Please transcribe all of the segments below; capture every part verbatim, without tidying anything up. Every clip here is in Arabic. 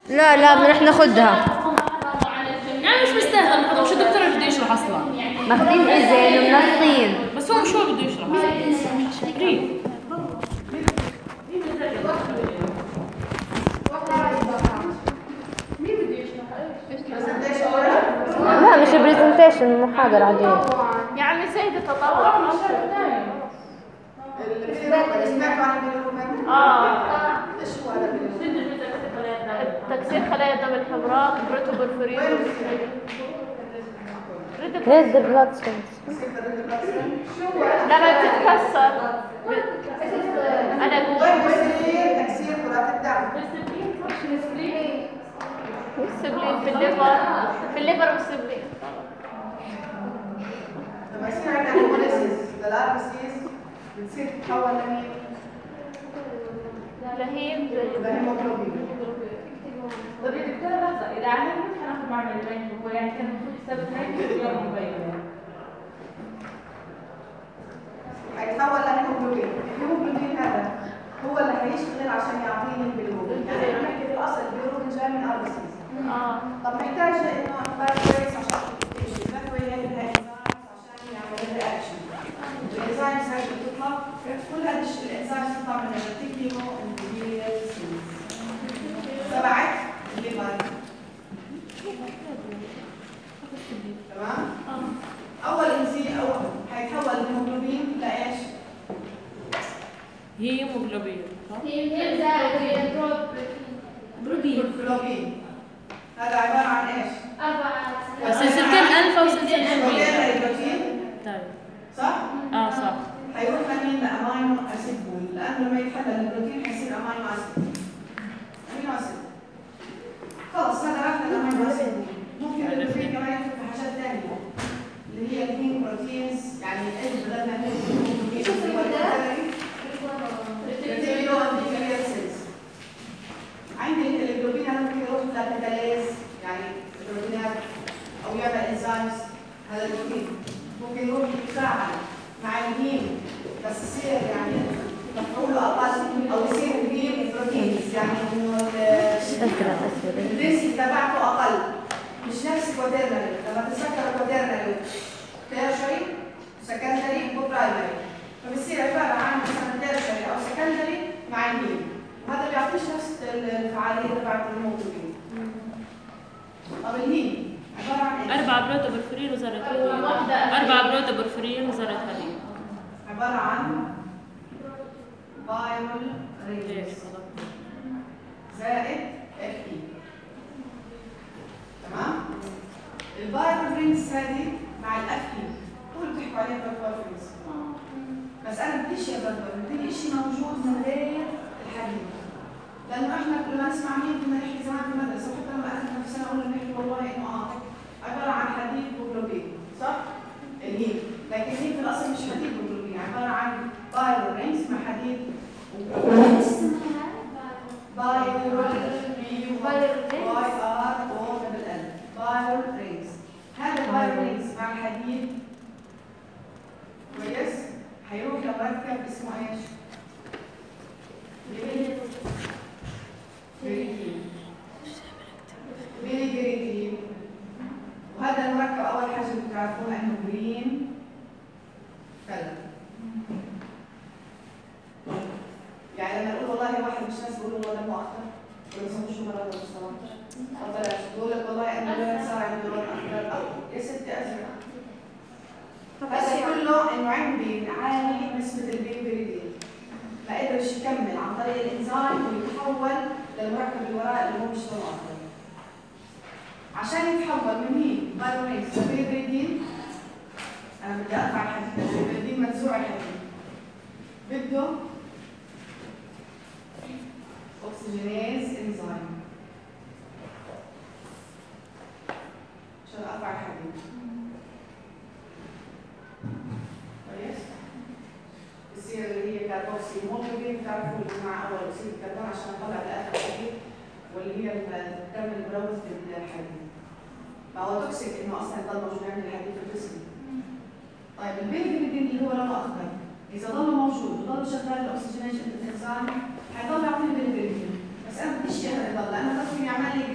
لا لا بدنا ناخذها. يعني مش مستاهل نحطه، مش الدكتور بده يشرح اصلا. ماخذين اذن ومنصين. بس هو شو بده يشرح؟ ريد. لا مش برزنتيشن، محاضرة عادية. يا عمي سيد التطوع. اه ايش هو هذا؟ تكسير خلايا الدم الحمراء، بروتوبورفرين. ريد بلاد سيلز. لما بتتكسر انا تكسير كرات الدم. والسبلين في الليفر، في الليفر والسبلين. لما يصير عندنا هيموليسيس للاربسيس بتصير تتحول لمين؟ لهيب لهيموجلوبين. طب يا دكتورة لحظة، إذا عملنا مش هناخد معنا البين، هو يعني كان المفروض يثبت هيك اليوم يبين. هيتحول لهيموجلوبين، الهيموجلوبين هذا هو اللي هيشتغل عشان يعطيني البيلروبين، يعني احنا بنحكي في الأصل البيلروبين جاي من اربسيس. اه طب محتاجة إنه أخبار كويس عشان تمشي، تاخذي هي الإنزيمز عشان يعمل رياكشن. الإنزيمز هاي بتطلع، كل هذا الإنزيمز تطلع من الريتيكولو اندوثيليال سيلز تبعت الليفر. تمام؟ أول إنزيم أول هيتحول الهيموجلوبين لإيش؟ هيموجلوبين. الجلوبين. هذا عبارة عن إيش؟ سلسلتين ألفا وسلسلتين بروتين بيتا. البروتين طيب. صح؟ اه صح. هيروح لمين؟ لأمينو أسيد بول، لأنه لما يتحلل البروتين هيصير أمينو أسيد. أمينو أسيد. خلص هذا راح للأمينو أسيد بول. ممكن البروتين كمان يدخل في حاجات ثانية اللي هي الهيم بروتينز، يعني الإلف بدلنا الهيم شو في عندي الجلوبين هذا ممكن يروح للكاتاليز، يعني البروتينات او يعمل انزيمز. هذا الجلوبين ممكن يروح يتفاعل مع الهيم بس يصير يعني مفعوله اقل او يصير الهيم بروتينز، يعني انه الدنسيتي تبعته اقل، مش نفس الكوادرنري. لما تتذكر الكوادرنري تيرشري سكندري وبرايمري، فبصير عباره عن مثلا تيرشري او سكندري مع الهيم، وهذا بيعطيش نفس الفعاليه تبعت الهيموجلوبين. طب الهيم عباره عن ايش؟ أربعة بروتوبورفرين وذرة حديد. أربعة بروتوبورفرين وذرة حديد. عباره عن بايرول رينجز زائد اف اي. تمام؟ البايرول رينجز هذه مع الاف اي هو اللي بتحكوا عليها بروتوبورفرينز، بس انا بديش يا بروتوبورفرين، بدي شيء موجود من غير الحديد، لانه احنا لما نسمع مين كنا نحكي زمان في المدرسه، وحتى لما اخذنا في سنه اولى نحكي والله انه اه عباره عن حديد وجلوبين، صح؟ الهيم، لكن هي في الاصل مش حديد وجلوبين، عباره عن بايرول رينجز مع حديد وجلوبين. بايرول بي واي ار او دبل ال بايرول رينجز. هذا البايرول رينجز مع الحديد كويس هيروح لمركب اسمه ايش؟ جريتين. بيلي جريتين. وهذا المركب أول حاجة بتعرفوها إنه جرين كلر. يعني لما نقول والله واحد مش ناس بيقولوا والله دمه أخضر، ولا يسموه شو مرض ولا صلاة. بلاش بقول لك والله إنه لون صار عنده لون أخضر أو يا ستي أزرق. هذا كله إنه عندي عالي نسبة البيلي ما قدرش يكمل عن طريق الانزيم ويتحول للمركب اللي وراه اللي هو مش لون اخضر. عشان يتحول من هين بايرونيز لبيبريدين، انا بدي ارفع الحديد، البيبريدين منزوع الحديد، بده اوكسجينيز انزيم عشان ارفع الحديد. كويس؟ بتصير اللي هي كاربوكسي هيموجلوبين، بتعرفوا اللي مع اول اكسيد الكربون عشان نطلع الاخر الحديد، واللي هي الدم الملوث بالحديد. فهو توكسيك انه اصلا يضل موجود عند الحديد في الجسم. طيب البيليروبين اللي هو لونه اخضر اذا ضل موجود وضل شغال الاكسجينيشن انزيم هيضل يعطيني بيليروبين، بس انا بديش اياه يضل، لانه ممكن يعمل لي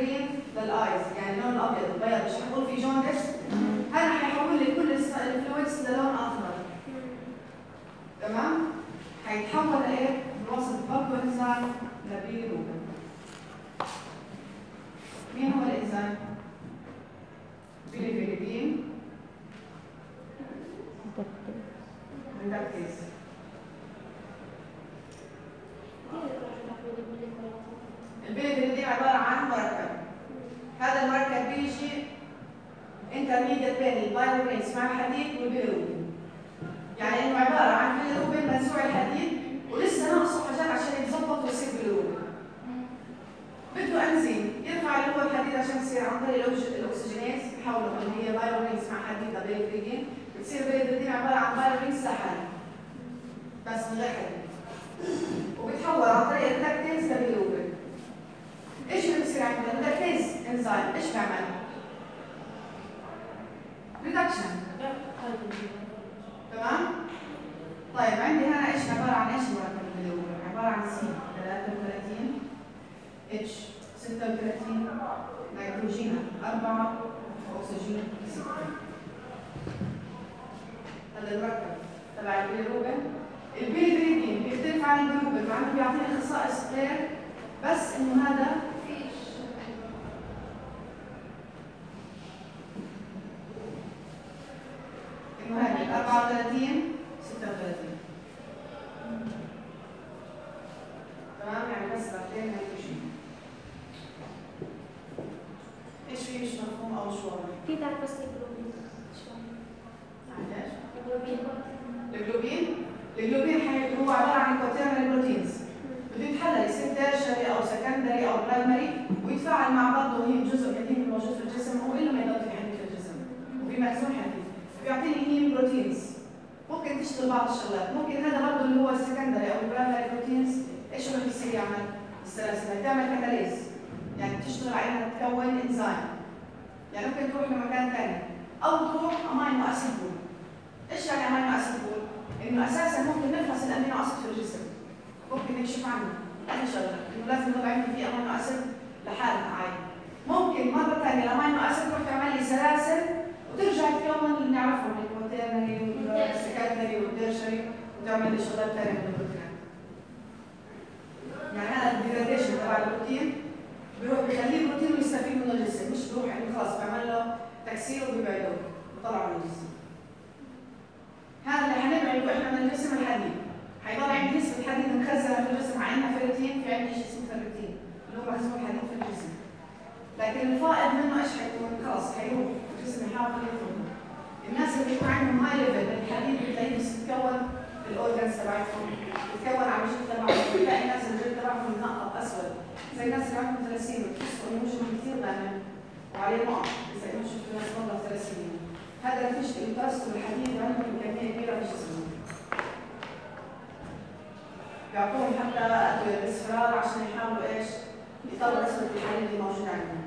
مركب. هذا المركب بيجي انترميديت بين البايروبرينز مع الحديد والبيليروبين. يعني انه عباره عن بيليروبين منزوع الحديد ولسه ناقصه حاجات عشان يتظبط ويصير بيليروبين. بده انزيم يرفع اللي هو الحديد عشان يصير عن طريق الاكسجينيز، بحوله اللي هي بايروبرينز مع حديد لبيليروبين، بتصير بيليروبين عباره عن بايروبرينز لحالها بس من غير حديد. وبتحول عن طريق اللاكتيز لبيليروبين. ايش اللي بصير عندنا؟ اللاكتيز انزيم ايش بيعمل؟ ريدكشن. تمام؟ طيب عندي هنا ايش عباره عن ايش مركب البيليروبين؟ عباره عن سي ثلاثة وثلاثين، اتش ستة وثلاثين، نيتروجين أربعة، اكسجين ستة. هذا المركب تبع البيليروبين. البيليروبين بيختلف عن البيليروبين مع انه بيعطيني خصائص غير، بس انه هذا انه هذه أربعة وثلاثين ستة وثلاثين. تمام؟ يعني بس بعدين نيتروجين. ايش في مش مفهوم او شو؟ في تعرف بس الجلوبين شلون؟ معلش؟ الجلوبين الجلوبين الجلوبين حي- هو عباره عن كوتيرنال بروتينز، بده يتحلل يصير تيرشري او سكندري او برايمري ويتفاعل مع بعضه وهي جزء من الهيم الموجود في الجسم، هو الا ما يضل في حديد في الجسم وفي مخزون حديد، بيعطيني هيم بروتينز ممكن تشتغل بعض الشغلات. ممكن هذا برضه اللي هو السكندري او البرايمري بروتينز ايش هو بيصير يعمل؟ السلاسل تعمل كاتاليز، يعني تشتغل على انها تكون انزيم، يعني ممكن تروح لمكان ثاني او تروح امينو اسيد بول. ايش يعني امينو اسيد بول؟ انه اساسا ممكن نفحص الامينو اسيد في الجسم، ممكن نكشف عنه هذه شغله، انه لازم يضل عندي في امينو اسيد لحالها عادي. ممكن مره ثانيه الامينو اسيد تروح تعمل لي سلاسل وترجع تكون اللي نعرفهم الكوتيرنري والسكندري والتيرشري وتعمل لي شغلات ثانيه من البروتينات. يعني هذا الديجراديشن تبع البروتين بيروح بيخليه بروتين ويستفيد منه الجسم، مش بيروح يعني خلاص بيعمل له تكسير وبيبعدوه وطلعوا من الجسم. هذا اللي حنبعده احنا من الجسم الحديد. حيضل عندي نسبة حديد مخزنة في الجسم مع انها فيرتين، في عندي شيء اسمه فيرتين اللي هو مخزون حديد في الجسم. لكن الفائض منه ايش حيكون؟ خلاص حيروح الجسم يحاول يفرغه. الناس اللي بيكون عندهم هاي ليفل من الحديد بتلاقيه بتتكون في الاورجنز تبعتهم، بتتكون على الجلد تبعهم، بتلاقي الناس الجلد تبعهم منقط اسود، زي الناس اللي عندهم ثلاثين بتحسوا انه وجههم كثير غامق وعليه نقط، اذا انتم شفتوا ناس والله ثلاثين. هذا نتيجة الترسب الحديد عندهم كمية كبيرة في جسمهم. بيعطوهم حتى أدوية بالإسفرار عشان يحاولوا إيش؟ يطلعوا نسبة الحديد اللي موجودة عندهم.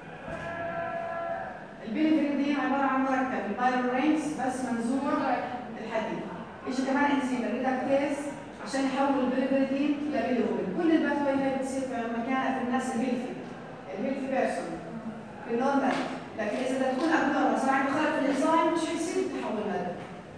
البيليروبين عبارة عن مركب البايروبرينز بس منزوع الحديد. يجي كمان انزيم الريدكتيز عشان يحول البيليروبين لبيليروبين. كل الباثوي هاي بتصير في مكانها في الناس الهيلثي، الهيلثي بيرسون في النورمال، لكن إذا بدها تكون أبنورمال صار عنده خلل في الإنزيم مش حيصير التحول هذا.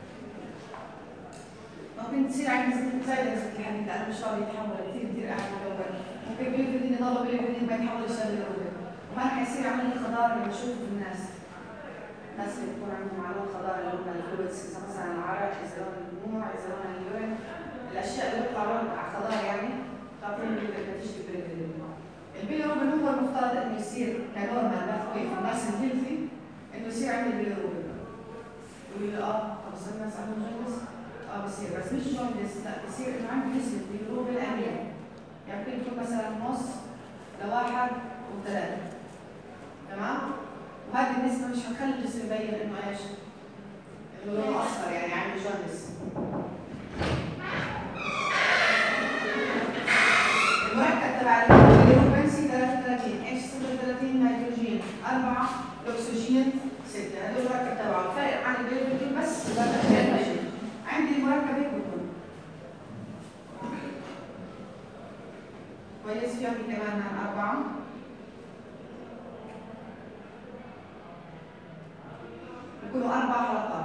ممكن تصير عندي زايدة نسبة الحديد لأنه مش راضي يتحول كثير كثير قاعد مدور. ممكن بيليروبين يضل بيليروبين ما يتحولش لبيليروبين. وما رح يصير عمل الخضار اللي بنشوفه في الناس. الناس اللي بيكون عندهم علامة خضار اللي هم الفلويدز مثلا العرق، إذا لون الدموع، إذا لون اليورين، الأشياء اللي بتطلع لون خضار يعني تعطيهم نتيجة البيليروبين. البيليروبين هو المفترض إنه يصير كنورمال باثوي في الناس الهيلثي إنه يصير عندي البيليروبين. يقول لي آه طب بس الناس عندهم جوندس؟ آه بصير بس مش جوندس، لا بصير إنه عندي نسبة بيليروبين عالية. يعني ممكن تكون مثلا نص لواحد وثلاثة. تمام؟ وهذه النسبة مش هتخلي الجسم يبين إنه إيش؟ إنه لونه أصفر يعني عنده جوندس. المركب تبع البيليروبين سي ثلاثة وثلاثين، اتش ستة وثلاثين، نيتروجين أربعة، الأكسجين ستة، هذول المركب تبعه الفرق عن البيليروبين بس النيتروجين. عندي المركب هيك بكون. كويس في عندي كمان أربعة. بيكونوا أربع حلقات.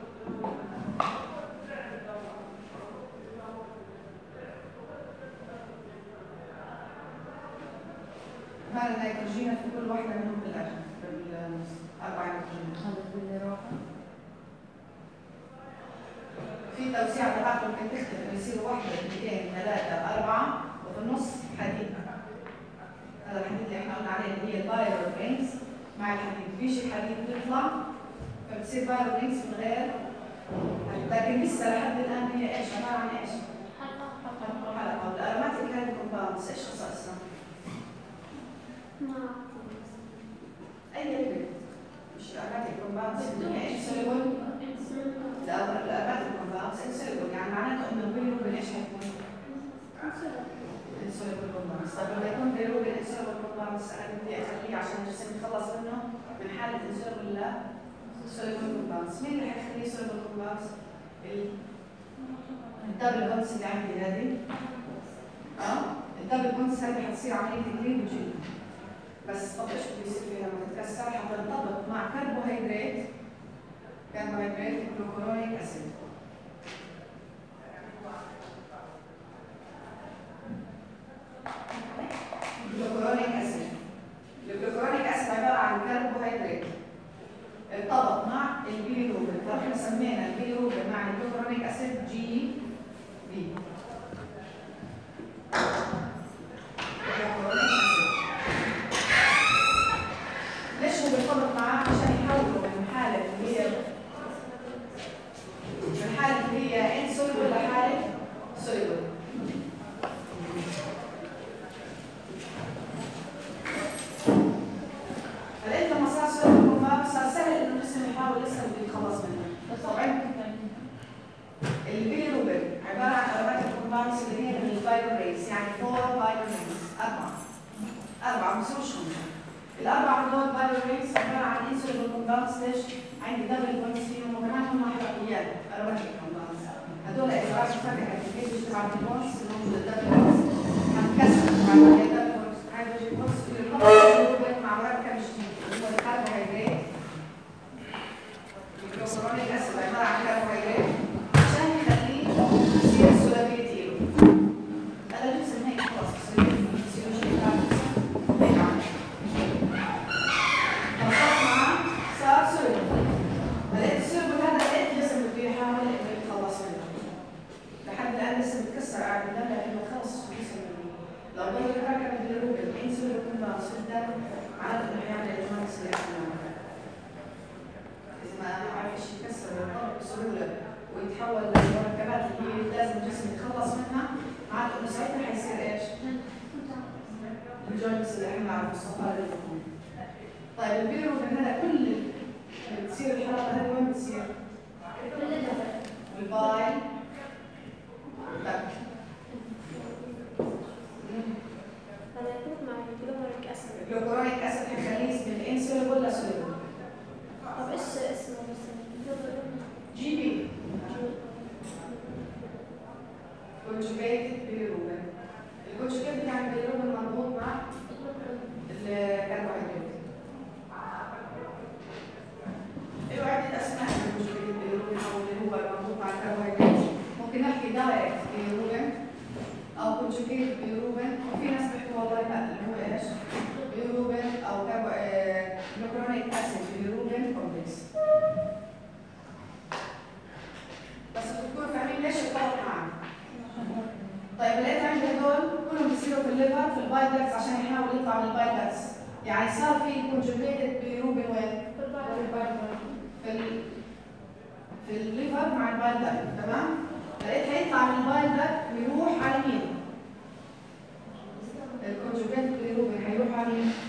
هذا النيتروجين في كل واحدة منهم بالآخر بالنص أربع نيتروجين. هذا اللي راحة. في توسيع تبعته ممكن تختلف يصير واحدة اثنين ثلاثة أربعة وفي النص حديد. هذا الحديد اللي احنا قلنا عليه اللي هي الفايرال رينجز مع الحديد، فيش الحديد بيطلع فبتصير فايرال رينجز من غير، لكن لسه لحد الان هي ايش؟ عباره عن ايش؟ حلقه. حلقه. والاروماتيك هايدرو كومباوندز ايش خصائصها؟ اي ليبيد مش الاروماتيك كومباوندز هي انسوليبل. الأربعة كومباوندز انسوليبل، يعني معناته إنه البيليروبين إيش هيكون؟ انسوليبل كومباوندز. طيب لما يكون بيليروبين انسوليبل كومباوندز أنا بدي أخليه عشان الجسم يتخلص منه من حالة انسوليبل لا انسوليبل كومباوندز. مين اللي حيخليه انسوليبل كومباوندز؟ الدبل بونز اللي عندي هذه. أه؟ الدبل بونز هذه حتصير عملية تجريد وجلد. بس طب إيش بيصير فيها لما تتكسر؟ حتنطبق مع كربوهيدرات كربوهيدرات الجلوكورونيك أسيد. الجلوكورونيك أسيد. الجلوكورونيك أسيد عبارة عن كربوهيدرات ارتبط مع البيليروبين، فاحنا سمينا البيليروبين مع الجلوكورونيك أسيد جي بي. الجلوكورونيك أسيد. ليش هو بيرتبط معاه؟ عشان يحوله من حالة اللي هي من حالة اللي هي انسوليبل لحالة سوليبل. فلقيت لما صار سوليبل كومباوند صار سهل انه الجسم يحاول لسه يتخلص منه. بس طبعا البيليروبين عبارة عن أربعة كومباوندز اللي هي من الفايبرينز، يعني فور فايبرينز، أربعة أربعة مش خمسة. الأربعة من دول فايبرينز عبارة عن انسوليبل كومباوندز. ليش؟ عندي دبل بونز فيهم وكمان هم حلقيات أروماتيك كومباوندز. هدول إذا راسوا فتحة الكيس تبع البونز الموجود الدبل بونز هتكسر مع الدبل بونز هيدروجين بونز اللي مع مركب جديد اللي هو الكربوهيدرات. الجلوكورونيك أسيد عبارة عن كربوهيدرات عشان يخليه يصير سولابيليتي له. هذا الجسم هيك خلاص الفسيولوجي بتاعته هيك عامل. فصار معاه صار سولابيل. فلقيت السولابيل هذا لقيت الجسم بده يحاول انه يتخلص منه. لحد الان لسه بتكسر قاعد قدام لانه خلص الجسم منه. لو ضل يتراكم البيليروبين انسولين كومباوندز في الدم معناته انه حيعمل اجماع سريع. إذا ما عرفش يكسر وينطبق بسهولة ويتحول للمركبات اللي هي لازم الجسم يتخلص منها معناته إنه ساعتها حيصير إيش؟ الجوينتس اللي إحنا نعرفه الصفار اللي بتكون. طيب البيليروبين هذا كل اللي بتصير الحلقة هذه وين بتصير؟ بالباي دكت. الجلوكورونيك أسيد حيخليه من انسوليبل لسوليبل. طب ايش اسمه جي بي كونجوجيتد بيليروبين. الكونجوجيتد يعني بيليروبين مربوط مع الكربوهيدرات. له عدة أسماء الكونجوجيتد بيليروبين أو اللي هو مربوط مع الكربوهيدرات. ممكن نحكي دايركت بيليروبين أو كونجوجيتد بيليروبين، وفي ناس بيحكوا والله لا اللي هو إيش؟ بيليروبين أو جلوكورونيك أسيد بيليروبين كومبلكس. بس بتكونوا فاهمين ليش الطلب معانا. طيب لقيت عندي هدول كلهم بيصيروا في الليفر في البايدكس عشان يحاول يطلع من البايدكس. يعني صار في كونجوجيتد بيليروبين وين؟ في ال في الليفر مع البايدكس. تمام؟ لقيت هيطلع من البايدكس ويروح على مين؟ الكونجوجيتد بيليروبين هيروح على مين؟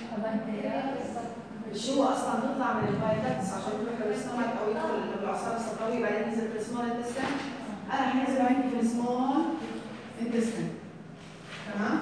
مش هو اصلا بيطلع من البايدكس عشان يروح للسtomach او يدخل للاعصاب الصدريه بعدين ينزل في السمول انتستين. انا هينزل عندي في السمول انتستين. تمام؟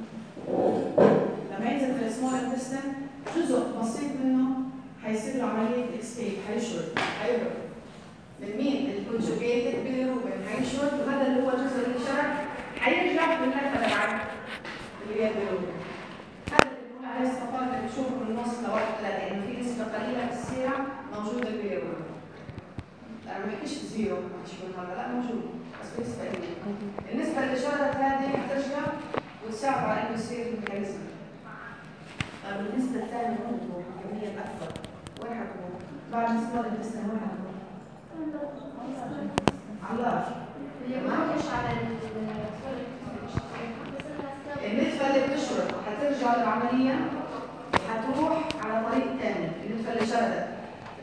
لما ينزل في السمول انتستين جزء بسيط منه هيصير له عمليه اكسكيب، هيشرد هيهرب من مين؟ الكونجوجيتد بيليروبين هيشرد، وهذا اللي هو الجزء اللي شرد هيرجع في النكهه تبعت اللي هي البيليروبين. هذا الصفار اللي بنشوفه من النص لواحد ثلاثة إنه في نسبة قليلة في السيرة موجودة البيليروبين. أنا ما بحكيش زيرو، ما بحكيش بالمرة، لا موجود بس بنسبة قليلة. النسبة اللي شردت هذه حترجع وتساعد على إنه يصير الميكانيزم. طيب النسبة الثانية وين تروح؟ الكمية الأكبر وين حتروح؟ بعد السمول انتستين وين حتروح؟ على اللارج. اللي ما مش على النسبة اللي بتشرد هترجع للعملية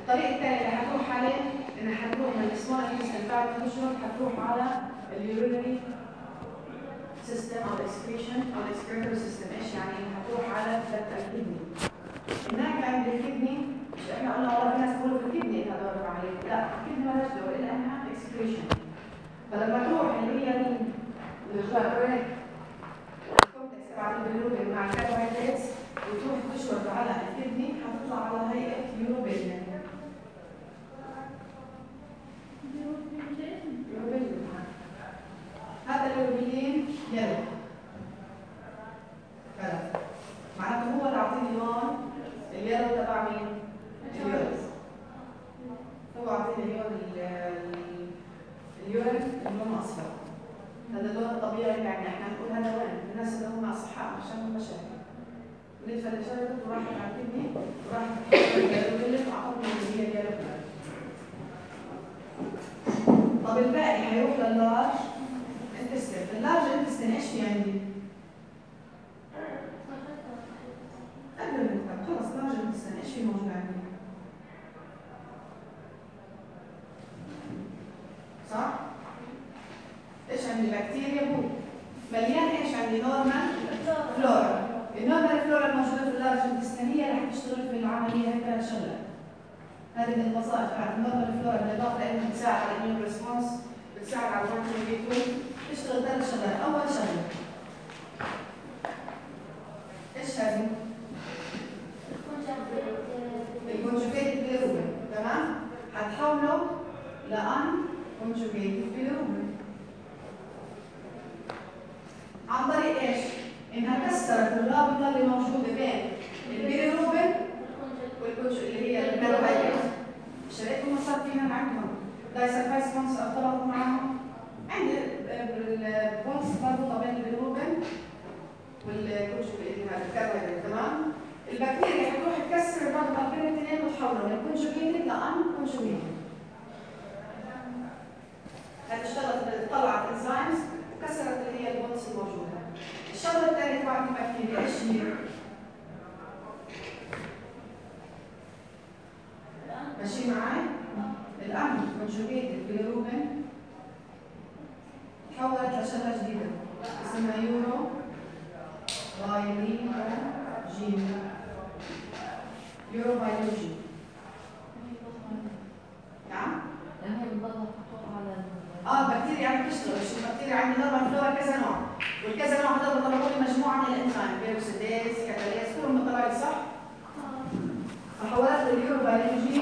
الطريق الثاني اللي حتروح عليه إن حتروح من السمول انتستين بعد ما تشرب حتروح على اليورينري سيستم أو الاكسكريشن أو الاكسكريتوري سيستم. إيش يعني؟ حتروح على الكدني. هناك عند الكدني مش إحنا قلنا والله في ناس بيقولوا في الكدني إنها دور عليه، لا الكدني ما لهاش دور إلا إنها اكسكريشن. فلما تروح اللي هي مين؟ الجلاكريك الكورتكس بعد البيلروبين مع الكاربوهيدراتس وتروح تشرب على الكدني حتطلع على هيئة يوروبيلين. يوروبيلين هذا اليوروبيلين يلو كذا معناته هو اللي عطيني لون اليلو تبع مين؟ اليوريز. هو عطيني اللون اليورين اللون اصفر. هذا اللون الطبيعي يعني احنا نقول هذا وين؟ الناس اللي هم اصحاء مش عندهم مشاكل. بالنسبه للشجره وراحت على الكدني وراحت اليورين وعطتني اللي هي اليلو. طب الباقي هيروح لللارج انتستين. اللارج انتستين ايش في عندي؟ قبل ما نفهم خلص لارج انتستين ايش في موجود عندي؟ صح؟ ايش عندي؟ بكتيريا بو مليان. ايش عندي؟ نورمال فلورا. النورمال فلورا الموجوده في اللارج انتستين هي اللي حتشتغل في العمليه هي ثلاث شغلات. هذه من الوظائف تاعت النورمال فلورا بالاضافه لانها بتساعد على الاميون ريسبونس، بتساعد على الفيتامين بي اثنين، تشتغل ثلاث شغلات. اول شغله ايش هذه؟ الكونجوجيتد بيليروبين. تمام؟ حتحوله لان كونجوجيتد بيليروبين عن طريق ايش؟ انها كسرت الرابطه اللي موجوده بين البيليروبين والكونجوجيتد اللي هي الكربوهيدرات. شريتهم صار فينا عندهم دايسلفايد بونس ارتبطوا معهم. عندي البونس مربوطه بين البيليروبين والكونجوجيتد الكربوهيدرات. تمام؟ البكتيريا حتروح تكسر الرابطه بين الاثنين وتحولهم من كونجوجيتد لان كونجوجيتد. هذه اشتغلت طلعت انزيمز وكسرت اللي هي البونس الموجوده. الشغله الثانيه تبع البكتيريا ايش هي؟ ماشي معي؟ الان كونجوجيتد بيليروبين تحولت لشغله جديده اسمها يورو بايلين جين. يورو بايولوجي. نعم؟ لأنها بتضل محطوطة على اه البكتيريا عم تشتغل. شو البكتيريا عندي نورمال فلورا كذا نوع، والكذا نوع هذول بيطلعوا لي مجموعه من الانزيم بيروكسيديز كاتاليز كلهم بيطلعوا لي صح؟ فحولت اليورو بايولوجي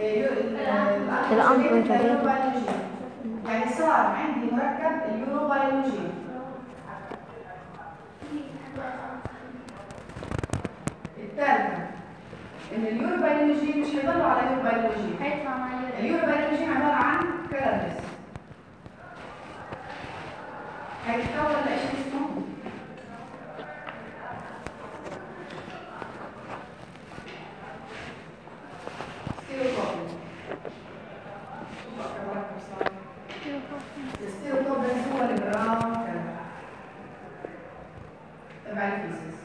الان كونجوجيتد يعني صار عندي مركب اليورو بايولوجي. الثالثه ان اليورو بايولوجي مش هيضلوا على اليورو بايولوجي، هيطلع مع اليورو بايولوجي عباره عن كارابس هيتحول لايش اسمه؟ ستيروكوبين. الستيروكوبين هو البراون كارب تبع الفيسز.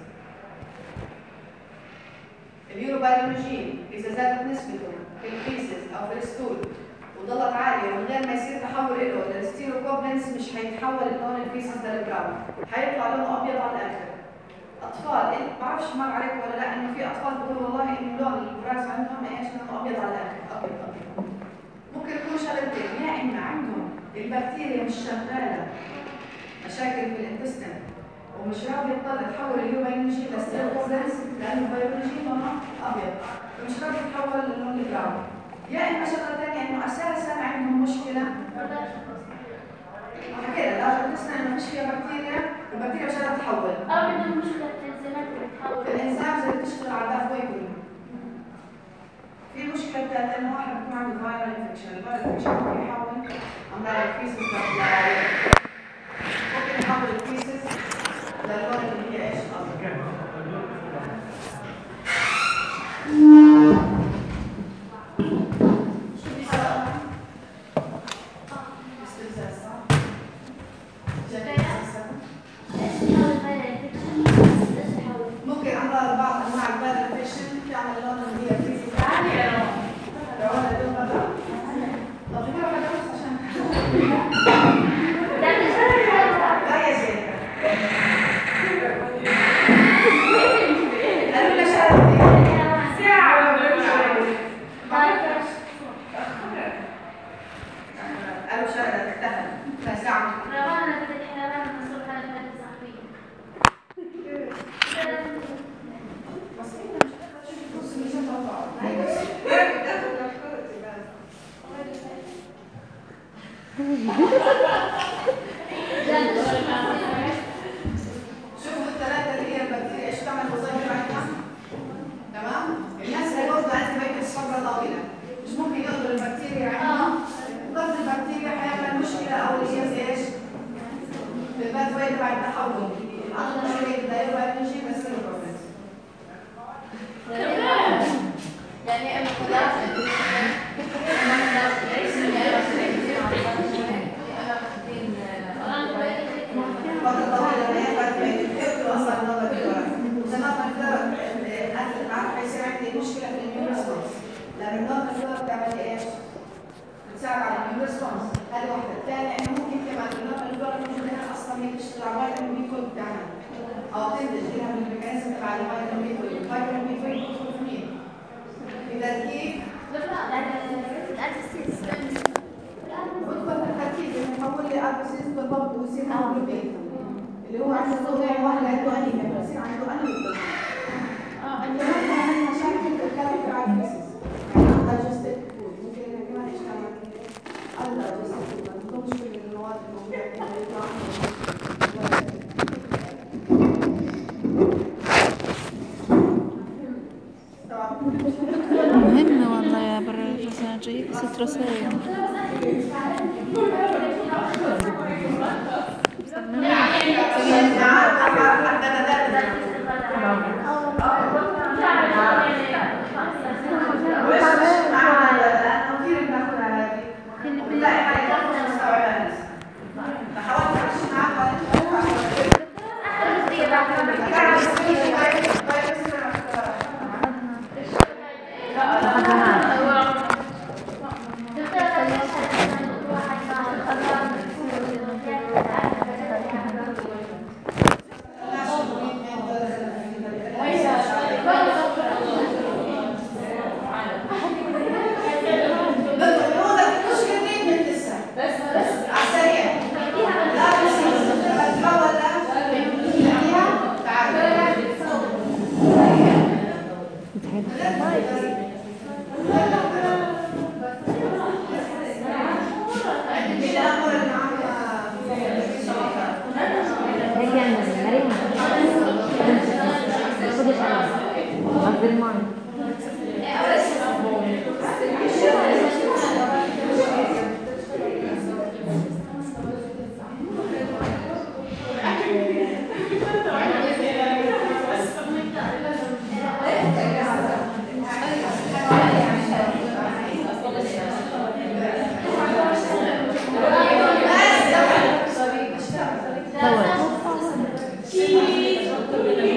اليوروبايولوجين اذا زادت نسبته في الفيسز او في الستول وضلت عاليه من غير ما يصير تحول له للستيروكوبينز مش هيتحول لون الفيسز للبراون، هيطلع لونه ابيض على الاخر. اطفال ما بعرفش مر عليكم ولا لا انه في اطفال بيقولوا والله ان لون البراز عندهم ايش؟ لونه ابيض على الاخر. ابيض ابيض ممكن يكون شغلتين، يا اما عندهم البكتيريا مش شغاله مشاكل في الانتستين ومش راضي يضطر تحول اليوروبايولوجي لستيروكوبينز لانه البيولوجي لونه ابيض ومش راضي يتحول للون البراون، يا اما شغله ثانيه انه اساسا عندهم مشكله حكينا لا الانتستين ما فيش فيها بكتيريا والبكتيريا مش قادره تتحول. أو بدهم مشكلة الإنزيمات اللي بتحول. الانزيمز اللي بتشتغل على الباث واي كله. في مشكله ثالثه انه واحد بيكون عنده فايرال انفكشن، الفايرال انفكشن ممكن يحول امراض الفيسز ممكن يحول الفيسز للون اللي هي ايش اصلا. شو بيصير؟ استفزاز صح؟ ممكن امراض بعض انواع الفايرال انفكشن تعمل لون اللي هي الفيسز عالي. شوفوا الثلاثة اللي هي البكتيريا ايش تعمل وظائف بعدها؟ تمام؟ الناس اللي برضه عندها فيروس فترة طويلة مش ممكن يقدر البكتيريا عندها ضغط البكتيريا حيعمل مشكلة أولية زي ايش؟ في الباث واي تبع التحول أكثر شوية دايما نجي بس البروسيس يعني أنا خلاص فترة طويلة ما ينفع تبقى أصلا نظر الدورة إذا نظر الدورة الأكل معك حيصير عندي مشكلة في الإميون ريسبونس لأن النظر الدورة بتعمل لي إيش؟ بتساعد على الإميون ريسبونس هذه واحدة الثانية إنه ممكن كمان النظر الدورة موجودة هنا أصلا هي بتشتغل على فيتامين بي اثناشر بتاعنا أو تنتج لها من الميكانيزم تبع الفيتامين بي اثناشر الفيتامين بي اثناشر بيدخل في مين؟ في تركيب بدخل في التركيب بنحول لي أربسيس بالضبط ويصير هيموجلوبين اللي هو عنده طبيعي واحد عنده أنيميا بصير عنده أنيميا اه انت ممكن عندك مشاكل في الكلام تبع الفيسس يعني الدايجستيف فود ممكن انها كمان ايش تعمل؟ الدايجستيف فود ما تكونش كل المواد الموجودة فيها يطلع مهمة والله يا برا الرسالة جايك ست رسائل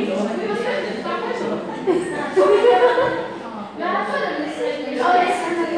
لا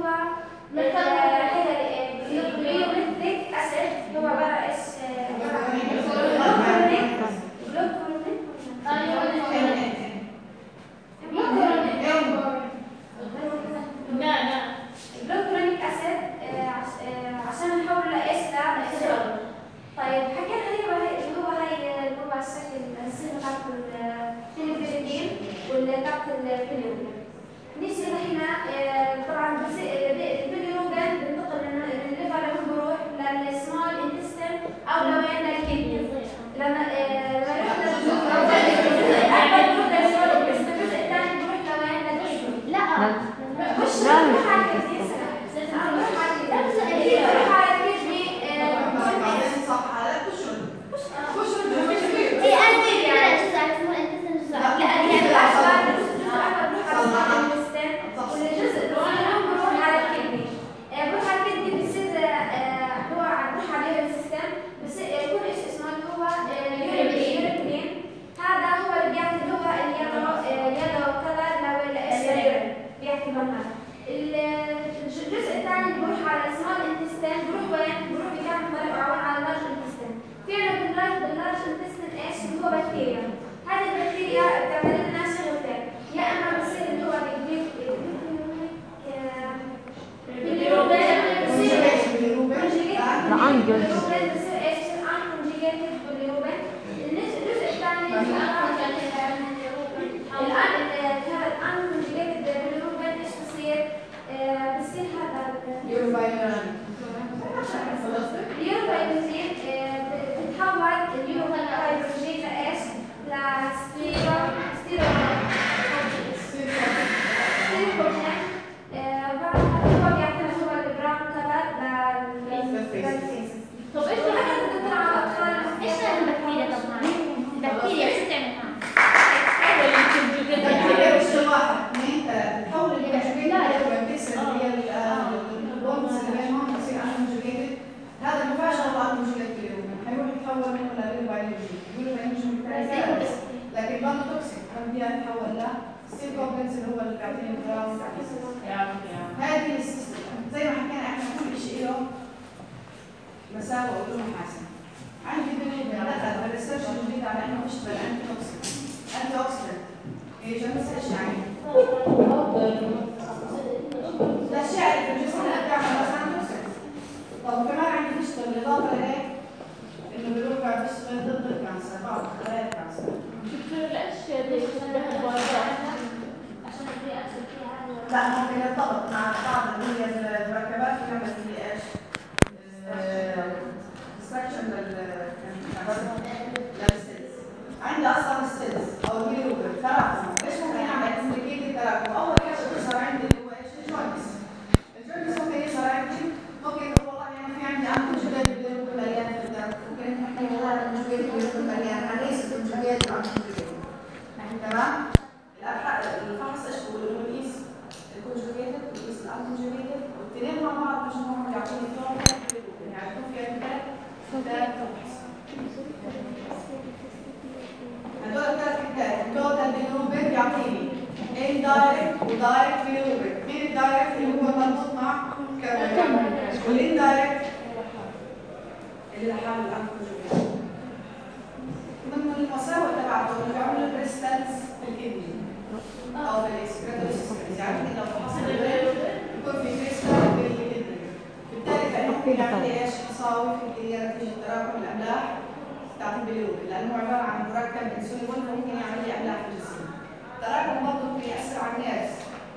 البيومتريك اسيد هو عباره اس الجلوكرونيك اسيد عشان نحول لايش لا طيب حكينا هي اللي هو هي اللي هو الشكل الصيغه تاعت الفيليبين والتاعت البيليروبين. نيجي هنا طبعا البيليروبين بننتقل من الليفر لما بروح للسمول انتستين او لوين للكدني. لما لما يروح للجزء الاكبر بروح للسمول انتستين، الجزء الثاني بروح لوين للكدني. لا مش بروح على الكدني، بروح على الكدني بروح على الكدني صح على كشر كشر هي أنتي يعني جزء اسمه انتستين جزء لا يعني الأكبر الجزء الأكبر بروح على الانتستين والجزء الصغير بروح على الكدني. بروح على الكدني بصير هو بروح على الليفر سيستم بس يكون ايش اسمه اللي هو اليوريبين. هذا هو اللي بيعطي اللي هو اليلو يلو كلر لو ايش بيعطي لون هذا. الجزء الثاني اللي بروح على السمول انتستين بروح وين؟ بروح بكامل طريق عوان على اللارج انتستين. في عندنا باللارج باللارج انتستين ايش؟ اللي هو بكتيريا. هذه البكتيريا بتعمل لنا شغلتين، يا اما بصير اللي هو باليوروبين بصير ايش؟ باليوروبين بصير ايش؟ انكونجيجيتد باليوروبين. الجزء الثاني الان هذا الانكونجيجيتد باليوروبين ايش بصير؟ بصير هذا يوروبين اليوروبين بتتحول اليوروبين لايش؟ لستيرو ستيرو ستيروبروتين. بعدها هو بيعطينا هو البراون كلر للفيسز. طب ايش حاجه بتطلع على الاطفال ايش البكتيريا طبعا؟ البكتيريا ايش تعملها؟ البكتيريا مش واحد اثنين ثلاثة تحول الكونجوجيت للبكتيريا اللي هي البونز اللي بينهم تصير انكونجوجيتد. هذا ما ينفعش هو انكونجوجيت باليوم حيروح يتحول منه للبايولوجي يقولوا بايولوجي ثلاثة لكن برضه توكسيك فبدي اتحول له ستيل كومبلكس اللي هو اللي بيعطيني البراون. هذه السيستم زي ما حكينا احنا كل شيء له مساوئ وله محاسن. عندي بالنسبه لنا الريسيرش الجديد على انه بيشتغل انتي توكسيك انتي اوكسيدنت هي جنس ايش يعني؟ الاشياء اللي في الجسم اللي بتعمل مثلا توكسيك. طب كمان عندي بيشتغل اضافه لهيك انه بالواقع بيشتغل ضد الكانسر بعض خلايا الكانسر. الاشياء دي تشبه الفيروس عشان الرياكشن فيها لا ممكن يرتبط مع بعض اللي هي المركبات اللي بيعمل فيه ايش؟ ديستراكشن للستيلز. عندي اصلا ستيلز او البيليروبين تراكم. ايش ممكن يعمل كومبليكيتد تراكم؟ اول حاجه بتظهر عندي اللي هو ايش؟ الجوينتس. الجوينتس ممكن يظهر عندي ممكن يقول والله يعني في عندي انكونجوجيت بالبيليروبين مليان في الدم. ممكن نحكي والله الانكونجوجيت بالبيليروبين مليان انيس الانكونجوجيت والانكونجوجيت. تمام؟ الفحص ايش بقول؟ انه بقيس الكونجوجيتد بقيس الانكونجوجيتد والاثنين مع بعض مجموعهم يعطوني توتال باليروبين. يعني يكون في عندي ثلاث فحص. هدول الثلاث حكايات التوتال باليروبين بيعطيني اندايركت ودايركت باليروبين. مين الدايركت اللي هو مربوط مع كاربون والاندايركت اللي لحاله الانكونجوجيتد. من المساوئ تبعته انه بيعملوا الكريستالز في الكدني او في الاكسكريتوري يعني لو فحصنا يكون في كريستال في الكدني. بالتالي فانه ممكن يعمل لي ايش؟ حصاوي في الكليه نتيجه تراكم الاملاح بتاعت البيليروبين لانه عباره عن مركب انسولين ممكن يعمل لي املاح في الجسم. التراكم برضه ممكن ياثر على النيرفز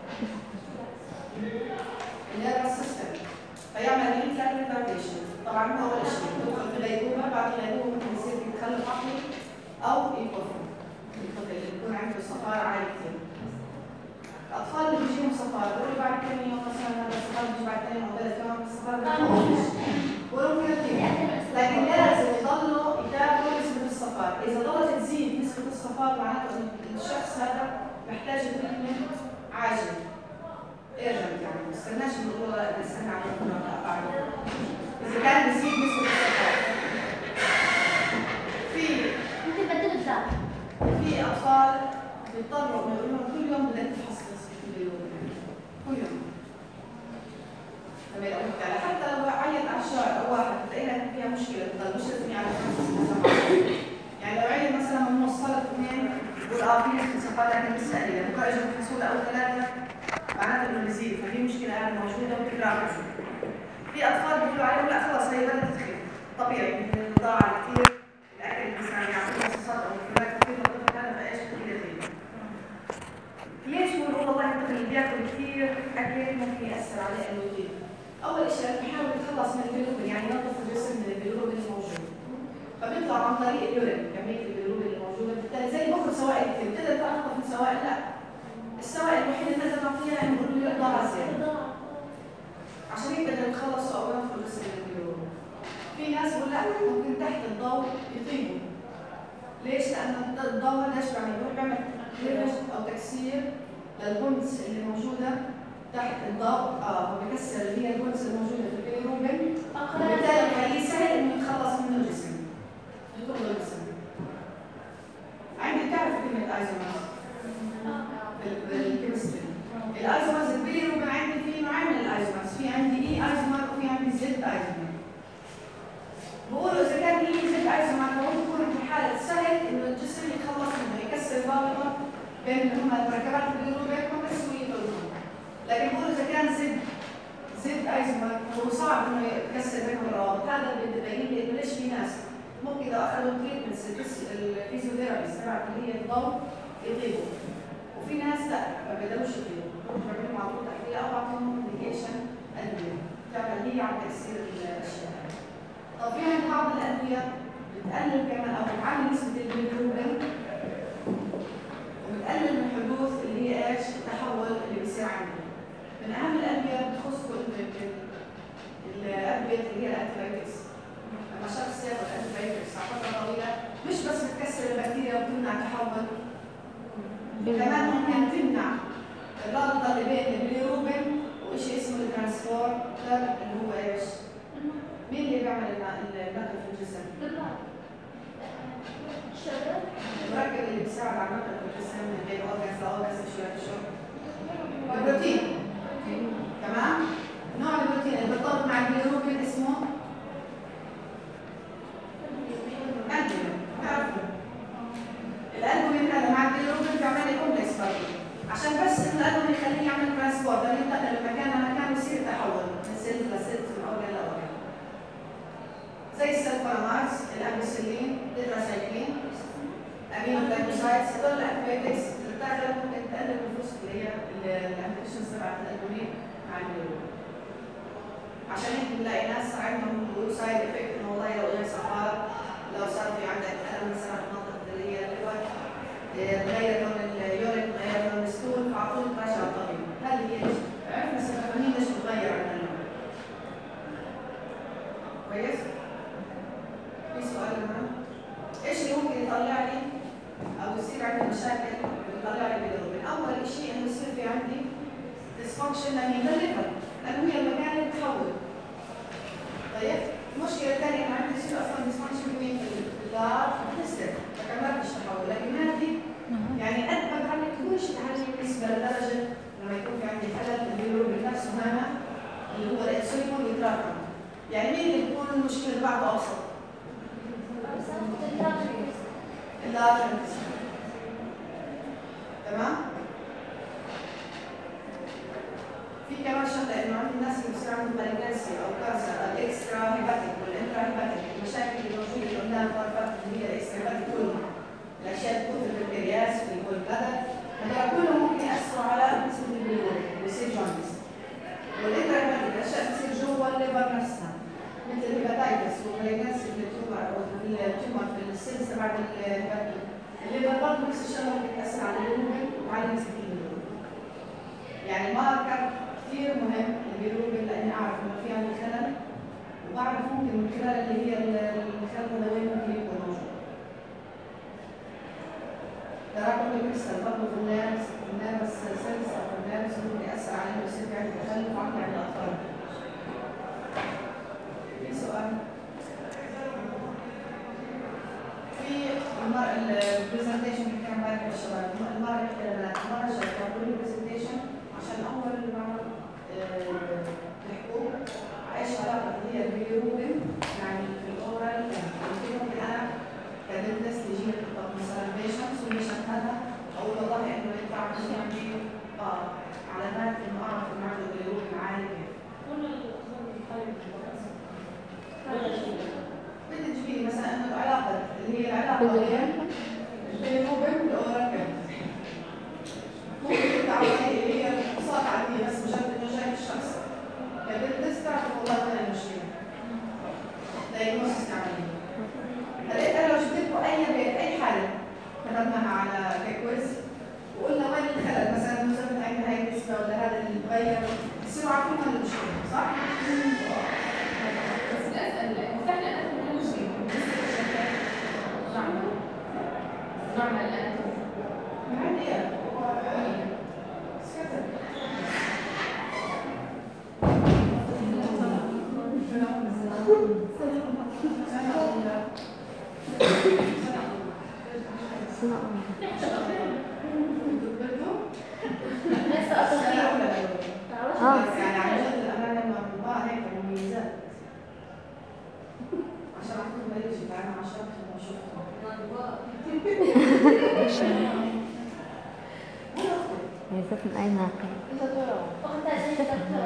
النيرفس سيستم فيعمل لي انفلاميشن. طبعا هو اول شيء يدخل في غيبوبه بعد الغيبوبه ممكن يصير في تخلف عقلي او يكفر الطفل اللي يكون عنده صفار عالي كثير. الاطفال اللي بيجيهم صفار بيقولوا بعد كم يوم مثلا هذا الصفار بيجي بعد ثاني او ثلاث يوم الصفار بيخلص بيقولوا كده كتير. لكن لازم يضلوا يتابعوا نسبه الصفار. اذا ضلت تزيد نسبه الصفار معناته ان الشخص هذا محتاج تريتمنت عاجل ايرجنت يعني ما استناش نقول نستنى على بعد. اذا كان بيزيد نسبه الصفار في ممكن تبدل الدم. في اطفال بيضطروا يقولوا لهم كل يوم بدك تفحص البيليروبين كل يوم. موجوده وتكرار. في اطفال بيقولوا عليهم لا خلص هي بدات تخف طبيعي من الرضاعه كثير الاكل الانسان يعطيه مصاصات او مكملات كثير للطفل هذا فايش كثير يغيب. ليش بنقول والله الطفل اللي بياكل كثير اكل ممكن ياثر عليه انه يغيب؟ اول شيء بنحاول نتخلص من البيلوبين يعني ننظف الجسم من البيلوبين الموجود. فبيطلع عن طريق اليورين كميه البيلوبين الموجوده بالتالي زي بخر سوائل كثير بتقدر تنظف من سوائل لا. السوائل الوحيده اللي نقدر نعطيها انه نقول له اضاءه زياده. عشان هيك بدنا نتخلص او ندخل بس من البيلوبين. في ناس بقول لا ممكن تحت الضوء يطيبوا. ليش؟ لأن الضوء هذا ايش بيعمل؟ بيروح بيعمل كليفج أو تكسير للبونز اللي موجودة تحت الضوء، اه هو بكسر اللي هي البونز الموجودة في البيليروبين، وبالتالي بخليه سهل إنه يتخلص منه الجسم. يدخل الجسم. عندي بتعرف كلمة ايزومرز؟ بالكيمستري. الايزومرز البيليروبين عندي فيه نوعين من الايزومرز، في عندي اي ايزومر وفي عندي زد ايزومر. بقولوا إذا كان هي زد ايزومر فهو بيكون في حالة سهل إنه الجسم يتخلص منه، يكسر الرابطة بين اللي هم المركبات البيليروبين وبسوية الهرمون. لكن بقولوا إذا كان زد زد ايزومر هو صعب إنه يكسر بينهم الروابط، هذا اللي بيبين لي إنه ليش في ناس ممكن إذا أخذوا تريتمنتس الفيزيوثيرابيست تبعت اللي هي الضوء يطيبوا، وفي ناس لا ما بيقدروش يطيبوا، بيعملوا معروض تحليل أو بعطيهم ميديكيشن أدوية تعمل هي على تكسير الأشياء. طب في عند بعض الأدوية بتقلل كمان أو بتعلي نسبة البيليروبين وبتقلل من حدوث اللي هي ايش؟ التحول اللي بيصير عندنا. من أهم الأدوية بتخص الأدوية اللي هي الأنتيبيوتكس. لما شخص ياخذ أنتيبيوتكس على فترة طويلة مش بس بتكسر البكتيريا وبتمنع تحول، كمان ممكن تمنع الرابطة اللي بين البيليروبين وشيء اسمه الترانسبورتر اللي هو ايش؟ مين اللي بيعمل النقل في الجسم؟ المركب اللي بيساعد على النقل في الجسم من بين اورجانز لاورجانز شويه شويه. البروتين. تمام؟ نوع البروتين اللي بيرتبط مع البيليروبين اسمه البومين. تعرفوا؟ الالبومين هذا مع البيليروبين بيعمل لي كومبلكس برضه. عشان بس انه الالبومين يخليه يعمل ترانسبورت، يعني ينتقل من مكان لمكان ويصير تحول من سيل لسيل من اورجان لاورجان. زي السلفونامايدز، الامبيسيلين، التتراسايكلين، امينو جلايكوسايدز، هذول الانتيبيوتكس اللي بتقدر ممكن تقلل النفوس اللي هي الانفكشنز تبعت الالبومين مع البيليروبين. عشان هيك بنلاقي ناس عندهم بيقولوا سايد افكت انه والله لو اجى صفار، لو صار في عندك الم مثلا في منطقه اللي هي الليفر، تغير لون اليورين، تغير لون الستول، فعطوه تراجع الطبيب. هل هي ليش؟ عرفنا سبب مين ليش بتغير عن اللون. كويس؟ في سؤال كمان؟ ايش اللي ممكن يطلع لي او يصير عندي مشاكل ويطلع لي بالبيليروبين؟ اول شيء انه يصير في عندي ديسفانكشن للليفر لانه هي المكان اللي بتحول. طيب؟ المشكله الثانيه انه عندي يصير اصلا ديسفانكشن في مين؟ في اللار تستر، ما كملتش تحول، لكن هذه يعني قد ما تعلي تكونش تعلي بالنسبه لدرجه لما يكون في عندي خلل البيليروبين نفسه هنا اللي هو الانسولين يتراكم. يعني مين اللي بيكون المشكله اللي بعده ابسط؟ اللارج انتستين. تمام؟ في كمان شغله انه عندي الناس اللي بصير عندهم مالجنسي او كانسر الاكسترا هيباتيك والانترا هيباتيك، المشاكل اللي موجوده اللي قلناها المره اللي هي الاكسترا هيباتيك كلها، الاشياء اللي بتكون في البنكرياس في البلدر، هذول كلهم ممكن ياثروا على نسبه البيليروبين بيصير جوندس. والانترا هيباتيك الاشياء بتصير جوا الليفر نفسها مثل الهيباتايتس والمالجنسي في التيومر او التيومر في السيلز تبع الهيباتيك. الليفر برضه نفس الشغله ممكن تاثر على البيليروبين وعلى نسبه البيليروبين. يعني ماركر كثير مهم البيليروبين لاني اعرف انه في عندي خلل، وبعرف ممكن من خلال اللي هي الخلل هذا وين ممكن يكون موجود. تراكم الكريستال برضه في النيرفز في النيرفز سيلز او في النيرفز ممكن ياثر عليهم ويصير في عندي تخلف عقلي عند الاطفال. في سؤال؟ في المرة البرزنتيشن اللي كان امبارح للشباب، المرة اللي كده المرة الجاية تعملوا لي برزنتيشن عشان أول مرة تحكوا إيش علاقة هي البيليروبين يعني في الأورال يعني ممكن أنا كدنتس تجي تحط مثلا بيشنتس والبيشنت هذا أقول والله إنه ينفع عندي آه علامات إنه أعرف إنه عنده بيليروبين عالي الهيموجلوبين والاورال كافيتي. ممكن تعملي هي اقساط عاديه بس مجرد انه جاي الشخص كبدت تعرف والله وين المشكله. دايجنوستس تعمليه. هلا انا لو جبت لكم اي اي حاله كتبناها على كويز وقلنا وين الخلل مثلا مثبت عند هاي النسبه ولا هذا اللي تغير بصيروا عارفين هذا المشكله صح؟ بس الاسئله سهله اسئله كل شيء نعمل نعمل الاناتومي عادي اه يعني عن جد الأمانة لما بنطلع هيك مميزات عشان أعطيهم بيجي فأنا عشرت لما شفته ميزات من أي ناحية؟ أختها زي الدكتور